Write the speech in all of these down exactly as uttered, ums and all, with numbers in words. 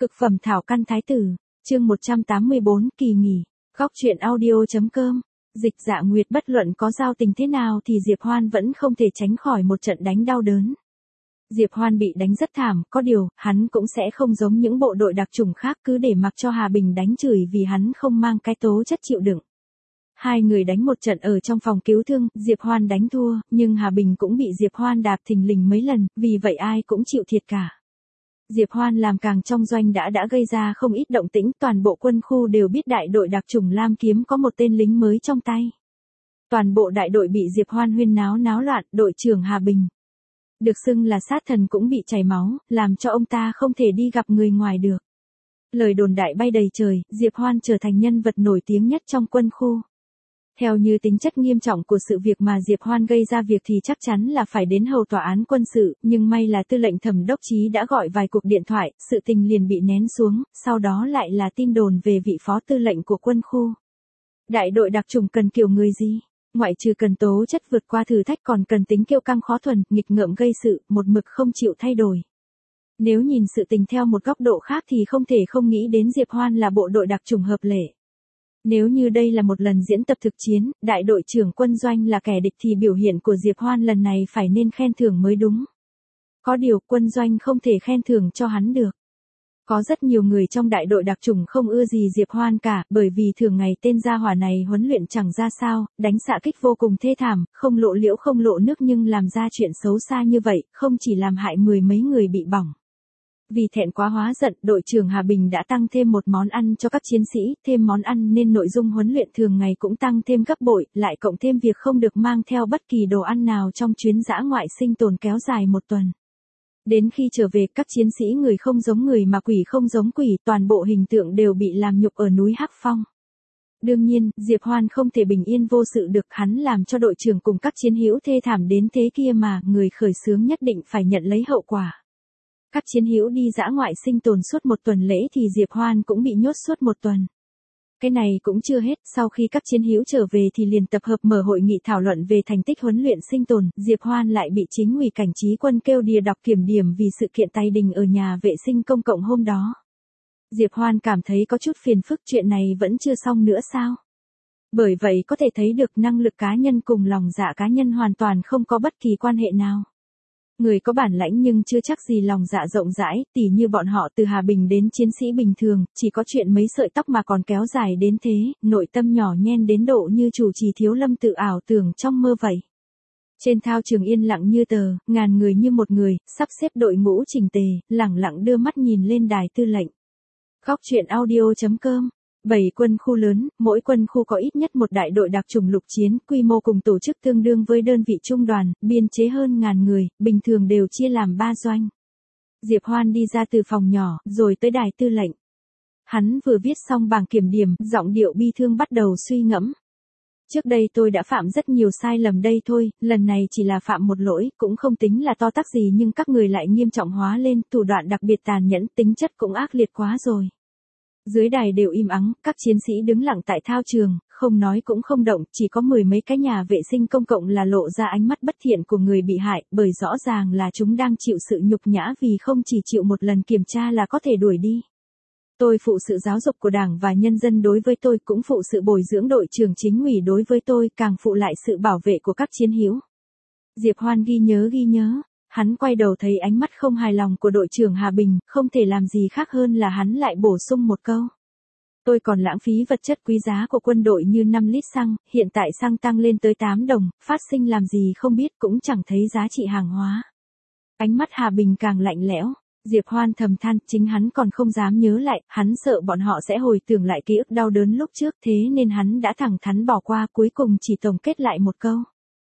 Cực phẩm thảo căn thái tử, chương một trăm tám mươi bốn kỳ nghỉ, góc truyện audio.com. Dịch Dạ Nguyệt bất luận có giao tình thế nào thì Diệp Hoan vẫn không thể tránh khỏi một trận đánh đau đớn. Diệp Hoan bị đánh rất thảm, có điều, hắn cũng sẽ không giống những bộ đội đặc chủng khác cứ để mặc cho Hà Bình đánh chửi vì hắn không mang cái tố chất chịu đựng. Hai người đánh một trận ở trong phòng cứu thương, Diệp Hoan đánh thua, nhưng Hà Bình cũng bị Diệp Hoan đạp thình lình mấy lần, vì vậy ai cũng chịu thiệt cả. Diệp Hoan làm càng trong doanh đã đã gây ra không ít động tĩnh, toàn bộ quân khu đều biết đại đội đặc chủng Lam Kiếm có một tên lính mới trong tay. Toàn bộ đại đội bị Diệp Hoan huyên náo náo loạn, đội trưởng Hà Bình được xưng là sát thần cũng bị chảy máu, làm cho ông ta không thể đi gặp người ngoài được. Lời đồn đại bay đầy trời, Diệp Hoan trở thành nhân vật nổi tiếng nhất trong quân khu. Theo như tính chất nghiêm trọng của sự việc mà Diệp Hoan gây ra việc thì chắc chắn là phải đến hầu tòa án quân sự, nhưng may là tư lệnh Thẩm Đốc Chí đã gọi vài cuộc điện thoại, sự tình liền bị nén xuống, sau đó lại là tin đồn về vị phó tư lệnh của quân khu. Đại đội đặc chủng cần kiểu người gì? Ngoại trừ cần tố chất vượt qua thử thách còn cần tính kiêu căng khó thuần, nghịch ngợm gây sự, một mực không chịu thay đổi. Nếu nhìn sự tình theo một góc độ khác thì không thể không nghĩ đến Diệp Hoan là bộ đội đặc chủng hợp lệ. Nếu như đây là một lần diễn tập thực chiến, đại đội trưởng quân doanh là kẻ địch thì biểu hiện của Diệp Hoan lần này phải nên khen thưởng mới đúng. Có điều quân doanh không thể khen thưởng cho hắn được. Có rất nhiều người trong đại đội đặc chủng không ưa gì Diệp Hoan cả, bởi vì thường ngày tên gia hỏa này huấn luyện chẳng ra sao, đánh xạ kích vô cùng thê thảm, không lộ liễu không lộ nước nhưng làm ra chuyện xấu xa như vậy, không chỉ làm hại mười mấy người bị bỏng. Vì thẹn quá hóa giận, đội trưởng Hà Bình đã tăng thêm một món ăn cho các chiến sĩ, thêm món ăn nên nội dung huấn luyện thường ngày cũng tăng thêm gấp bội, lại cộng thêm việc không được mang theo bất kỳ đồ ăn nào trong chuyến dã ngoại sinh tồn kéo dài một tuần. Đến khi trở về, các chiến sĩ người không giống người mà quỷ không giống quỷ, toàn bộ hình tượng đều bị làm nhục ở núi Hắc Phong. Đương nhiên, Diệp Hoan không thể bình yên vô sự được, hắn làm cho đội trưởng cùng các chiến hữu thê thảm đến thế kia mà, người khởi xướng nhất định phải nhận lấy hậu quả. Các chiến hữu đi dã ngoại sinh tồn suốt một tuần lễ thì Diệp Hoan cũng bị nhốt suốt một tuần. Cái này cũng chưa hết, sau khi các chiến hữu trở về thì liền tập hợp mở hội nghị thảo luận về thành tích huấn luyện sinh tồn, Diệp Hoan lại bị chính ủy cảnh trí quân kêu đìa đọc kiểm điểm vì sự kiện tay đình ở nhà vệ sinh công cộng hôm đó. Diệp Hoan cảm thấy có chút phiền phức, chuyện này vẫn chưa xong nữa sao? Bởi vậy có thể thấy được năng lực cá nhân cùng lòng dạ cá nhân hoàn toàn không có bất kỳ quan hệ nào. Người có bản lãnh nhưng chưa chắc gì lòng dạ rộng rãi, tỉ như bọn họ từ Hà Bình đến chiến sĩ bình thường, chỉ có chuyện mấy sợi tóc mà còn kéo dài đến thế, nội tâm nhỏ nhen đến độ như chủ trì Thiếu Lâm tự ảo tưởng trong mơ vậy. Trên thao trường yên lặng như tờ, ngàn người như một người, sắp xếp đội ngũ chỉnh tề, lẳng lặng đưa mắt nhìn lên đài tư lệnh. Góc truyện audio.com. bảy quân khu lớn, mỗi quân khu có ít nhất một đại đội đặc chủng lục chiến, quy mô cùng tổ chức tương đương với đơn vị trung đoàn, biên chế hơn ngàn người, bình thường đều chia làm ba doanh. Diệp Hoan đi ra từ phòng nhỏ, rồi tới đài tư lệnh. Hắn vừa viết xong bảng kiểm điểm, giọng điệu bi thương bắt đầu suy ngẫm. Trước đây tôi đã phạm rất nhiều sai lầm đây thôi, lần này chỉ là phạm một lỗi, cũng không tính là to tát gì nhưng các người lại nghiêm trọng hóa lên, thủ đoạn đặc biệt tàn nhẫn, tính chất cũng ác liệt quá rồi. Dưới đài đều im ắng, các chiến sĩ đứng lặng tại thao trường, không nói cũng không động, chỉ có mười mấy cái nhà vệ sinh công cộng là lộ ra ánh mắt bất thiện của người bị hại, bởi rõ ràng là chúng đang chịu sự nhục nhã vì không chỉ chịu một lần kiểm tra là có thể đuổi đi. Tôi phụ sự giáo dục của Đảng và nhân dân đối với tôi, cũng phụ sự bồi dưỡng đội trưởng chính ủy đối với tôi, càng phụ lại sự bảo vệ của các chiến hữu. Diệp Hoan ghi nhớ ghi nhớ. Hắn quay đầu thấy ánh mắt không hài lòng của đội trưởng Hà Bình, không thể làm gì khác hơn là hắn lại bổ sung một câu. Tôi còn lãng phí vật chất quý giá của quân đội như năm lít xăng, hiện tại xăng tăng lên tới tám đồng, phát sinh làm gì không biết cũng chẳng thấy giá trị hàng hóa. Ánh mắt Hà Bình càng lạnh lẽo, Diệp Hoan thầm than, chính hắn còn không dám nhớ lại, hắn sợ bọn họ sẽ hồi tưởng lại ký ức đau đớn lúc trước, thế nên hắn đã thẳng thắn bỏ qua, cuối cùng chỉ tổng kết lại một câu.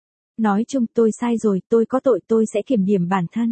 Nói chung tôi sai rồi, tôi có tội, tôi sẽ kiểm điểm bản thân.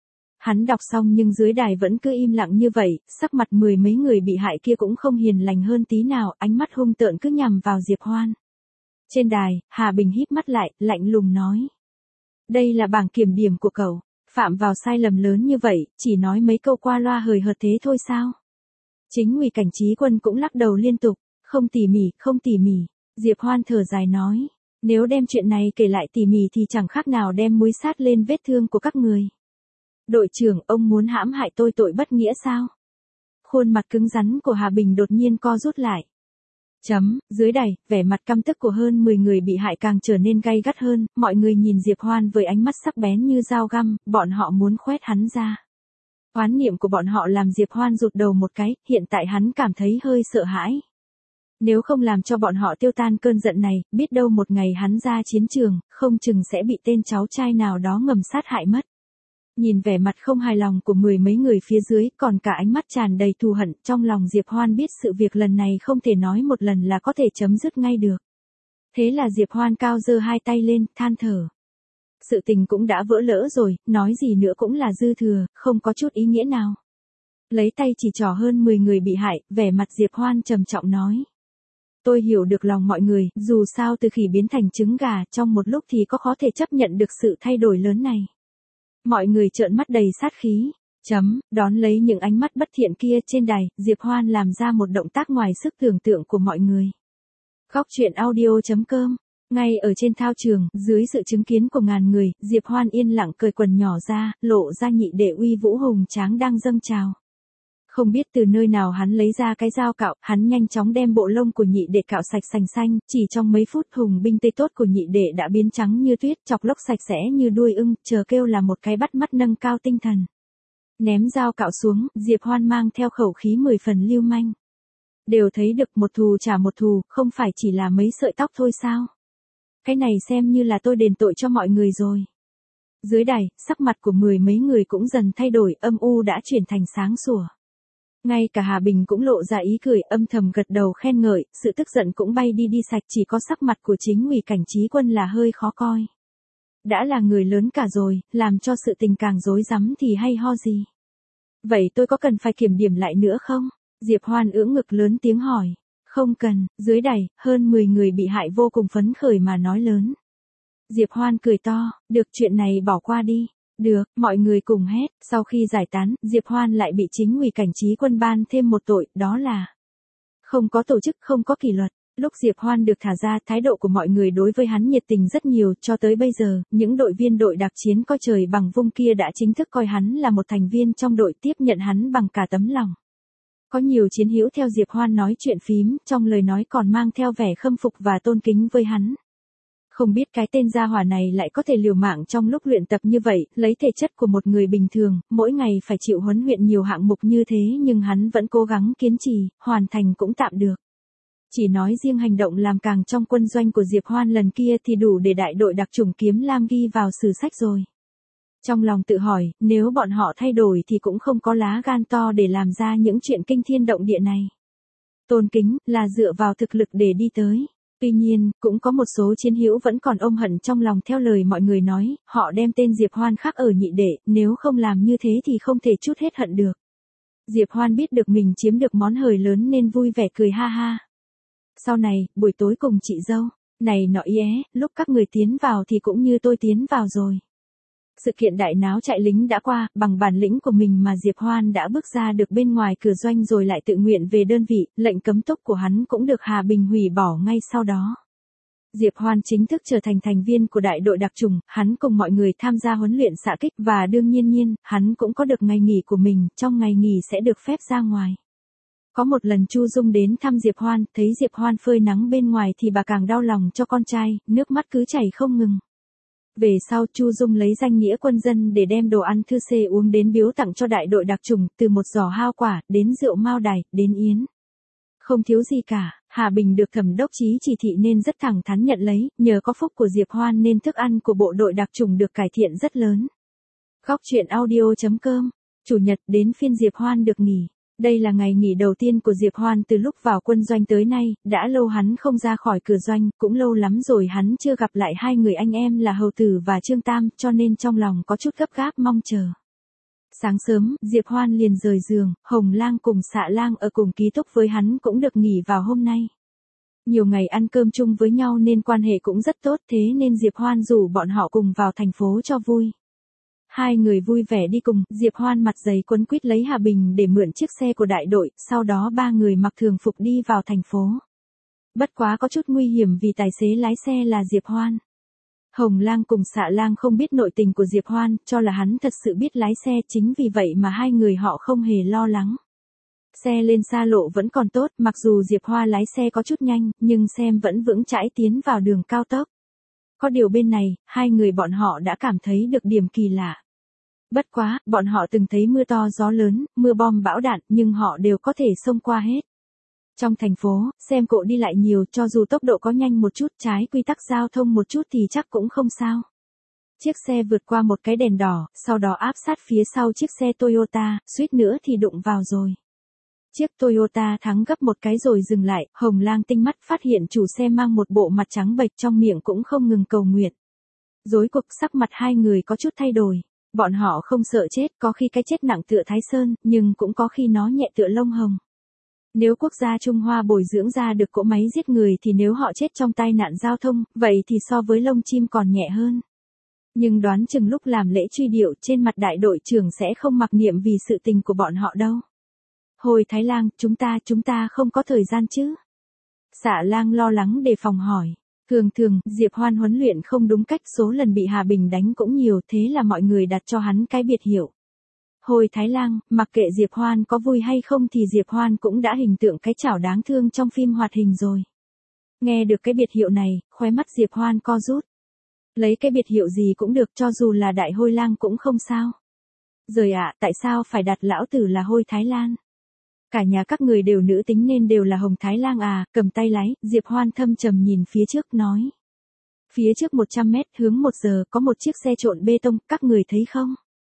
Hắn đọc xong nhưng dưới đài vẫn cứ im lặng như vậy, sắc mặt mười mấy người bị hại kia cũng không hiền lành hơn tí nào, ánh mắt hung tợn cứ nhằm vào Diệp Hoan. Trên đài, Hà Bình híp mắt lại, lạnh lùng nói. Đây là bảng kiểm điểm của cậu, phạm vào sai lầm lớn như vậy, chỉ nói mấy câu qua loa hời hợt thế thôi sao? Chính ủy cảnh trí quân cũng lắc đầu liên tục, không tỉ mỉ, không tỉ mỉ. Diệp Hoan thở dài nói. Nếu đem chuyện này kể lại tỉ mỉ thì chẳng khác nào đem muối sát lên vết thương của các người. Đội trưởng, ông muốn hãm hại tôi tội bất nghĩa sao? Khuôn mặt cứng rắn của Hà Bình đột nhiên co rút lại. Chấm, dưới đài, vẻ mặt căm tức của hơn mười người bị hại càng trở nên gay gắt hơn, mọi người nhìn Diệp Hoan với ánh mắt sắc bén như dao găm, bọn họ muốn khoét hắn ra. Oán niệm của bọn họ làm Diệp Hoan rụt đầu một cái, hiện tại hắn cảm thấy hơi sợ hãi. Nếu không làm cho bọn họ tiêu tan cơn giận này, biết đâu một ngày hắn ra chiến trường, không chừng sẽ bị tên cháu trai nào đó ngầm sát hại mất. Nhìn vẻ mặt không hài lòng của mười mấy người phía dưới, còn cả ánh mắt tràn đầy thù hận, trong lòng Diệp Hoan biết sự việc lần này không thể nói một lần là có thể chấm dứt ngay được. Thế là Diệp Hoan cao giơ hai tay lên, than thở. Sự tình cũng đã vỡ lỡ rồi, nói gì nữa cũng là dư thừa, không có chút ý nghĩa nào. Lấy tay chỉ trỏ hơn mười người bị hại, vẻ mặt Diệp Hoan trầm trọng nói. Tôi hiểu được lòng mọi người, dù sao từ khỉ biến thành trứng gà, trong một lúc thì có khó thể chấp nhận được sự thay đổi lớn này. Mọi người trợn mắt đầy sát khí. Chấm, đón lấy những ánh mắt bất thiện kia trên đài, Diệp Hoan làm ra một động tác ngoài sức tưởng tượng của mọi người. Góc truyện audio chấm com. Ngay ở trên thao trường, dưới sự chứng kiến của ngàn người, Diệp Hoan yên lặng cởi quần nhỏ ra, lộ ra nhị đệ uy vũ hùng tráng đang dâng trào. Không biết từ nơi nào hắn lấy ra cái dao cạo, hắn nhanh chóng đem bộ lông của nhị đệ cạo sạch sành xanh, chỉ trong mấy phút hùng binh tây tốt của nhị đệ đã biến trắng như tuyết, chọc lốc sạch sẽ như đuôi ưng, chờ kêu là một cái bắt mắt nâng cao tinh thần. Ném dao cạo xuống, Diệp Hoan mang theo khẩu khí mười phần lưu manh. Đều thấy được một thù trả một thù, không phải chỉ là mấy sợi tóc thôi sao? Cái này xem như là tôi đền tội cho mọi người rồi. Dưới đài, sắc mặt của mười mấy người cũng dần thay đổi, âm u đã chuyển thành sáng sủa. Ngay cả Hà Bình cũng lộ ra ý cười, âm thầm gật đầu khen ngợi, sự tức giận cũng bay đi đi sạch, chỉ có sắc mặt của chính ủy Cảnh Trí Quân là hơi khó coi. Đã là người lớn cả rồi, làm cho sự tình càng rối rắm thì hay ho gì. Vậy tôi có cần phải kiểm điểm lại nữa không? Diệp Hoan ưỡn ngực lớn tiếng hỏi. Không cần, dưới đài, hơn mười người bị hại vô cùng phấn khởi mà nói lớn. Diệp Hoan cười to, được chuyện này bỏ qua đi. Được, mọi người cùng hét, sau khi giải tán, Diệp Hoan lại bị chính ủy Cảnh Trí Quân ban thêm một tội, đó là không có tổ chức, không có kỷ luật. Lúc Diệp Hoan được thả ra, thái độ của mọi người đối với hắn nhiệt tình rất nhiều, cho tới bây giờ, những đội viên đội đặc chiến coi trời bằng vung kia đã chính thức coi hắn là một thành viên trong đội, tiếp nhận hắn bằng cả tấm lòng. Có nhiều chiến hữu theo Diệp Hoan nói chuyện phím, trong lời nói còn mang theo vẻ khâm phục và tôn kính với hắn. Không biết cái tên gia hỏa này lại có thể liều mạng trong lúc luyện tập như vậy, lấy thể chất của một người bình thường, mỗi ngày phải chịu huấn luyện nhiều hạng mục như thế nhưng hắn vẫn cố gắng kiên trì, hoàn thành cũng tạm được. Chỉ nói riêng hành động làm càng trong quân doanh của Diệp Hoan lần kia thì đủ để đại đội đặc chủng kiếm lam ghi vào sử sách rồi. Trong lòng tự hỏi, nếu bọn họ thay đổi thì cũng không có lá gan to để làm ra những chuyện kinh thiên động địa này. Tôn kính, là dựa vào thực lực để đi tới. Tuy nhiên, cũng có một số chiến hữu vẫn còn ôm hận trong lòng theo lời mọi người nói, họ đem tên Diệp Hoan khắc ở nhị đệ, nếu không làm như thế thì không thể trút hết hận được. Diệp Hoan biết được mình chiếm được món hời lớn nên vui vẻ cười ha ha. Sau này, buổi tối cùng chị dâu, này nọ yé, lúc các người tiến vào thì cũng như tôi tiến vào rồi. Sự kiện đại náo chạy lính đã qua, bằng bản lĩnh của mình mà Diệp Hoan đã bước ra được bên ngoài cửa doanh rồi lại tự nguyện về đơn vị, lệnh cấm túc của hắn cũng được Hà Bình hủy bỏ ngay sau đó. Diệp Hoan chính thức trở thành thành viên của đại đội đặc chủng, hắn cùng mọi người tham gia huấn luyện xạ kích và đương nhiên nhiên, hắn cũng có được ngày nghỉ của mình, trong ngày nghỉ sẽ được phép ra ngoài. Có một lần Chu Dung đến thăm Diệp Hoan, thấy Diệp Hoan phơi nắng bên ngoài thì bà càng đau lòng cho con trai, nước mắt cứ chảy không ngừng. Về sau Chu Dung lấy danh nghĩa quân dân để đem đồ ăn thư xê uống đến biếu tặng cho đại đội đặc chủng, từ một giỏ hao quả, đến rượu mao đài, đến yến. Không thiếu gì cả, Hà Bình được thẩm đốc chí chỉ thị nên rất thẳng thắn nhận lấy, nhờ có phúc của Diệp Hoan nên thức ăn của bộ đội đặc chủng được cải thiện rất lớn. Góc truyện audio chấm com, Chủ nhật đến phiên Diệp Hoan được nghỉ. Đây là ngày nghỉ đầu tiên của Diệp Hoan từ lúc vào quân doanh tới nay, đã lâu hắn không ra khỏi cửa doanh, cũng lâu lắm rồi hắn chưa gặp lại hai người anh em là Hầu Tử và Trương Tam, cho nên trong lòng có chút gấp gáp mong chờ. Sáng sớm, Diệp Hoan liền rời giường, Hồng Lang cùng Xạ Lang ở cùng ký túc với hắn cũng được nghỉ vào hôm nay. Nhiều ngày ăn cơm chung với nhau nên quan hệ cũng rất tốt, thế nên Diệp Hoan rủ bọn họ cùng vào thành phố cho vui. Hai người vui vẻ đi cùng, Diệp Hoan mặt dày quấn quýt lấy Hà Bình để mượn chiếc xe của đại đội, sau đó ba người mặc thường phục đi vào thành phố. Bất quá có chút nguy hiểm vì tài xế lái xe là Diệp Hoan. Hồng Lang cùng Xạ Lang không biết nội tình của Diệp Hoan, cho là hắn thật sự biết lái xe, chính vì vậy mà hai người họ không hề lo lắng. Xe lên xa lộ vẫn còn tốt, mặc dù Diệp Hoa lái xe có chút nhanh, nhưng xem vẫn vững chãi tiến vào đường cao tốc. Có điều bên này, hai người bọn họ đã cảm thấy được điểm kỳ lạ. Bất quá, bọn họ từng thấy mưa to gió lớn, mưa bom bão đạn, nhưng họ đều có thể xông qua hết. Trong thành phố, xem cộ đi lại nhiều, cho dù tốc độ có nhanh một chút, trái quy tắc giao thông một chút thì chắc cũng không sao. Chiếc xe vượt qua một cái đèn đỏ, sau đó áp sát phía sau chiếc xe Toyota, suýt nữa thì đụng vào rồi. Chiếc Toyota thắng gấp một cái rồi dừng lại, Hồng Lang tinh mắt phát hiện chủ xe mang một bộ mặt trắng bệch, trong miệng cũng không ngừng cầu nguyện. Rối cuộc sắc mặt hai người có chút thay đổi. Bọn họ không sợ chết, có khi cái chết nặng tựa Thái Sơn, nhưng cũng có khi nó nhẹ tựa lông hồng. Nếu quốc gia Trung Hoa bồi dưỡng ra được cỗ máy giết người thì nếu họ chết trong tai nạn giao thông, vậy thì so với lông chim còn nhẹ hơn. Nhưng đoán chừng lúc làm lễ truy điệu trên mặt đại đội trưởng sẽ không mặc niệm vì sự tình của bọn họ đâu. Hồi Thái Lang, chúng ta, chúng ta không có thời gian chứ? Xạ Lang lo lắng đề phòng hỏi. Thường thường, Diệp Hoan huấn luyện không đúng cách, số lần bị Hà Bình đánh cũng nhiều, thế là mọi người đặt cho hắn cái biệt hiệu. Hồi Thái Lang, mặc kệ Diệp Hoan có vui hay không thì Diệp Hoan cũng đã hình tượng cái chảo đáng thương trong phim hoạt hình rồi. Nghe được cái biệt hiệu này, khóe mắt Diệp Hoan co rút. Lấy cái biệt hiệu gì cũng được, cho dù là Đại Hôi Lang cũng không sao. Rồi ạ, à, tại sao phải đặt lão tử là Hôi Thái Lan? Cả nhà các người đều nữ tính nên đều là Hồng Thái Lang à? Cầm tay lái, Diệp Hoan thâm trầm nhìn phía trước nói. Phía trước một trăm mét hướng một giờ có một chiếc xe trộn bê tông, các người thấy không?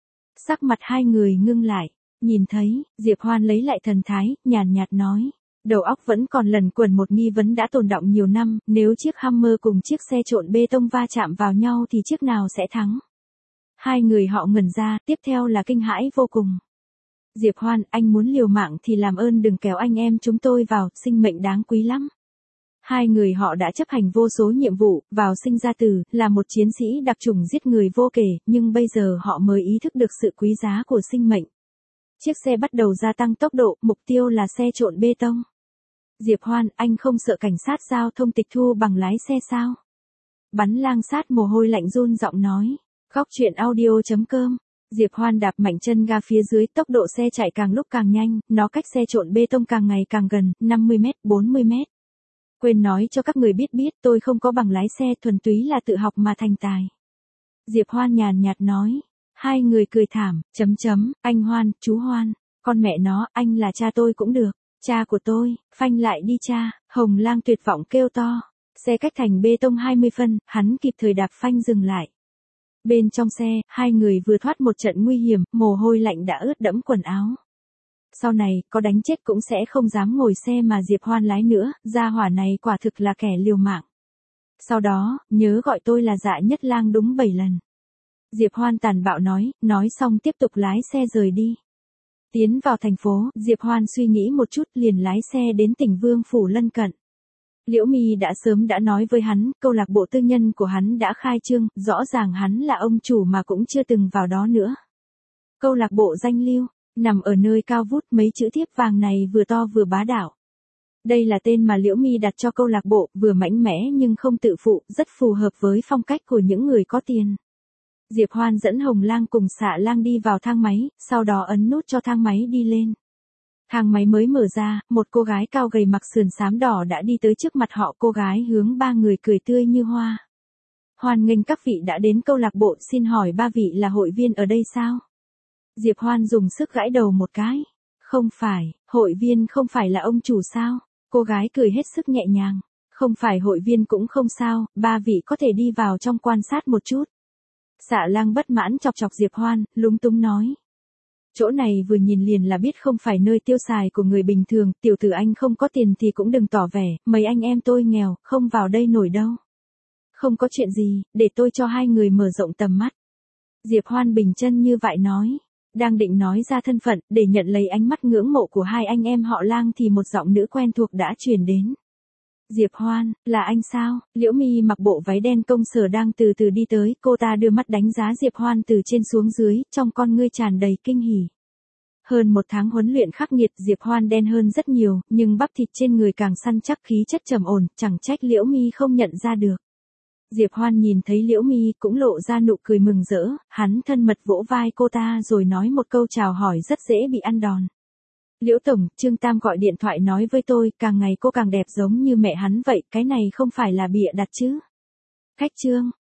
Sắc mặt hai người ngưng lại, nhìn thấy, Diệp Hoan lấy lại thần thái, nhàn nhạt nói. Đầu óc vẫn còn lẩn quẩn một nghi vấn đã tồn đọng nhiều năm, nếu chiếc Hummer cùng chiếc xe trộn bê tông va chạm vào nhau thì chiếc nào sẽ thắng? Hai người họ ngẩn ra, tiếp theo là kinh hãi vô cùng. Diệp Hoan, anh muốn liều mạng thì làm ơn đừng kéo anh em chúng tôi vào, sinh mệnh đáng quý lắm. Hai người họ đã chấp hành vô số nhiệm vụ, vào sinh ra tử, là một chiến sĩ đặc chủng giết người vô kể, nhưng bây giờ họ mới ý thức được sự quý giá của sinh mệnh. Chiếc xe bắt đầu gia tăng tốc độ, mục tiêu là xe trộn bê tông. Diệp Hoan, anh không sợ cảnh sát giao thông tịch thu bằng lái xe sao? Bắn lang sát mồ hôi lạnh run giọng nói. Góc truyện audio chấm com. Diệp Hoan đạp mạnh chân ga phía dưới, tốc độ xe chạy càng lúc càng nhanh, nó cách xe trộn bê tông càng ngày càng gần, năm mươi mét, bốn mươi mét. Quên nói cho các người biết biết, tôi không có bằng lái xe, thuần túy là tự học mà thành tài. Diệp Hoan nhàn nhạt nói. Hai người cười thảm, chấm chấm, anh Hoan, chú Hoan, con mẹ nó, anh là cha tôi cũng được, cha của tôi, phanh lại đi cha, Hồng Lang tuyệt vọng kêu to. Xe cách thành bê tông hai mươi phân, hắn kịp thời đạp phanh dừng lại. Bên trong xe, hai người vừa thoát một trận nguy hiểm, mồ hôi lạnh đã ướt đẫm quần áo. Sau này, có đánh chết cũng sẽ không dám ngồi xe mà Diệp Hoan lái nữa, gia hỏa này quả thực là kẻ liều mạng. Sau đó, nhớ gọi tôi là Dạ Nhất Lang đúng bảy lần. Diệp Hoan tàn bạo nói, nói xong tiếp tục lái xe rời đi. Tiến vào thành phố, Diệp Hoan suy nghĩ một chút liền lái xe đến tỉnh Vương Phủ lân cận. Liễu Mi đã sớm đã nói với hắn, câu lạc bộ tư nhân của hắn đã khai trương, rõ ràng hắn là ông chủ mà cũng chưa từng vào đó nữa. Câu lạc bộ danh lưu, nằm ở nơi cao vút, mấy chữ thiếp vàng này vừa to vừa bá đạo. Đây là tên mà Liễu Mi đặt cho câu lạc bộ, vừa mạnh mẽ nhưng không tự phụ, rất phù hợp với phong cách của những người có tiền. Diệp Hoan dẫn Hồng Lang cùng Xạ Lang đi vào thang máy, sau đó ấn nút cho thang máy đi lên. Thang máy mới mở ra, một cô gái cao gầy mặc sườn xám đỏ đã đi tới trước mặt họ, cô gái hướng ba người cười tươi như hoa. Hoan nghênh các vị đã đến câu lạc bộ, xin hỏi ba vị là hội viên ở đây sao? Diệp Hoan dùng sức gãi đầu một cái. Không phải, hội viên không phải là ông chủ sao? Cô gái cười hết sức nhẹ nhàng. Không phải hội viên cũng không sao, ba vị có thể đi vào trong quan sát một chút. Xạ Lang bất mãn chọc chọc Diệp Hoan, lúng túng nói. Chỗ này vừa nhìn liền là biết không phải nơi tiêu xài của người bình thường, tiểu tử anh không có tiền thì cũng đừng tỏ vẻ, mấy anh em tôi nghèo, không vào đây nổi đâu. Không có chuyện gì, để tôi cho hai người mở rộng tầm mắt. Diệp Hoan bình chân như vậy nói, đang định nói ra thân phận, để nhận lấy ánh mắt ngưỡng mộ của hai anh em họ Lang thì một giọng nữ quen thuộc đã truyền đến. Diệp Hoan, là anh sao? Liễu Mi mặc bộ váy đen công sở đang từ từ đi tới, cô ta đưa mắt đánh giá Diệp Hoan từ trên xuống dưới, trong con ngươi tràn đầy kinh hỉ. Hơn một tháng huấn luyện khắc nghiệt, Diệp Hoan đen hơn rất nhiều, nhưng bắp thịt trên người càng săn chắc, khí chất trầm ổn, chẳng trách Liễu Mi không nhận ra được. Diệp Hoan nhìn thấy Liễu Mi cũng lộ ra nụ cười mừng rỡ, hắn thân mật vỗ vai cô ta rồi nói một câu chào hỏi rất dễ bị ăn đòn. Liễu Tổng, Trương Tam gọi điện thoại nói với tôi, càng ngày cô càng đẹp giống như mẹ hắn vậy, cái này không phải là bịa đặt chứ. Khách Trương,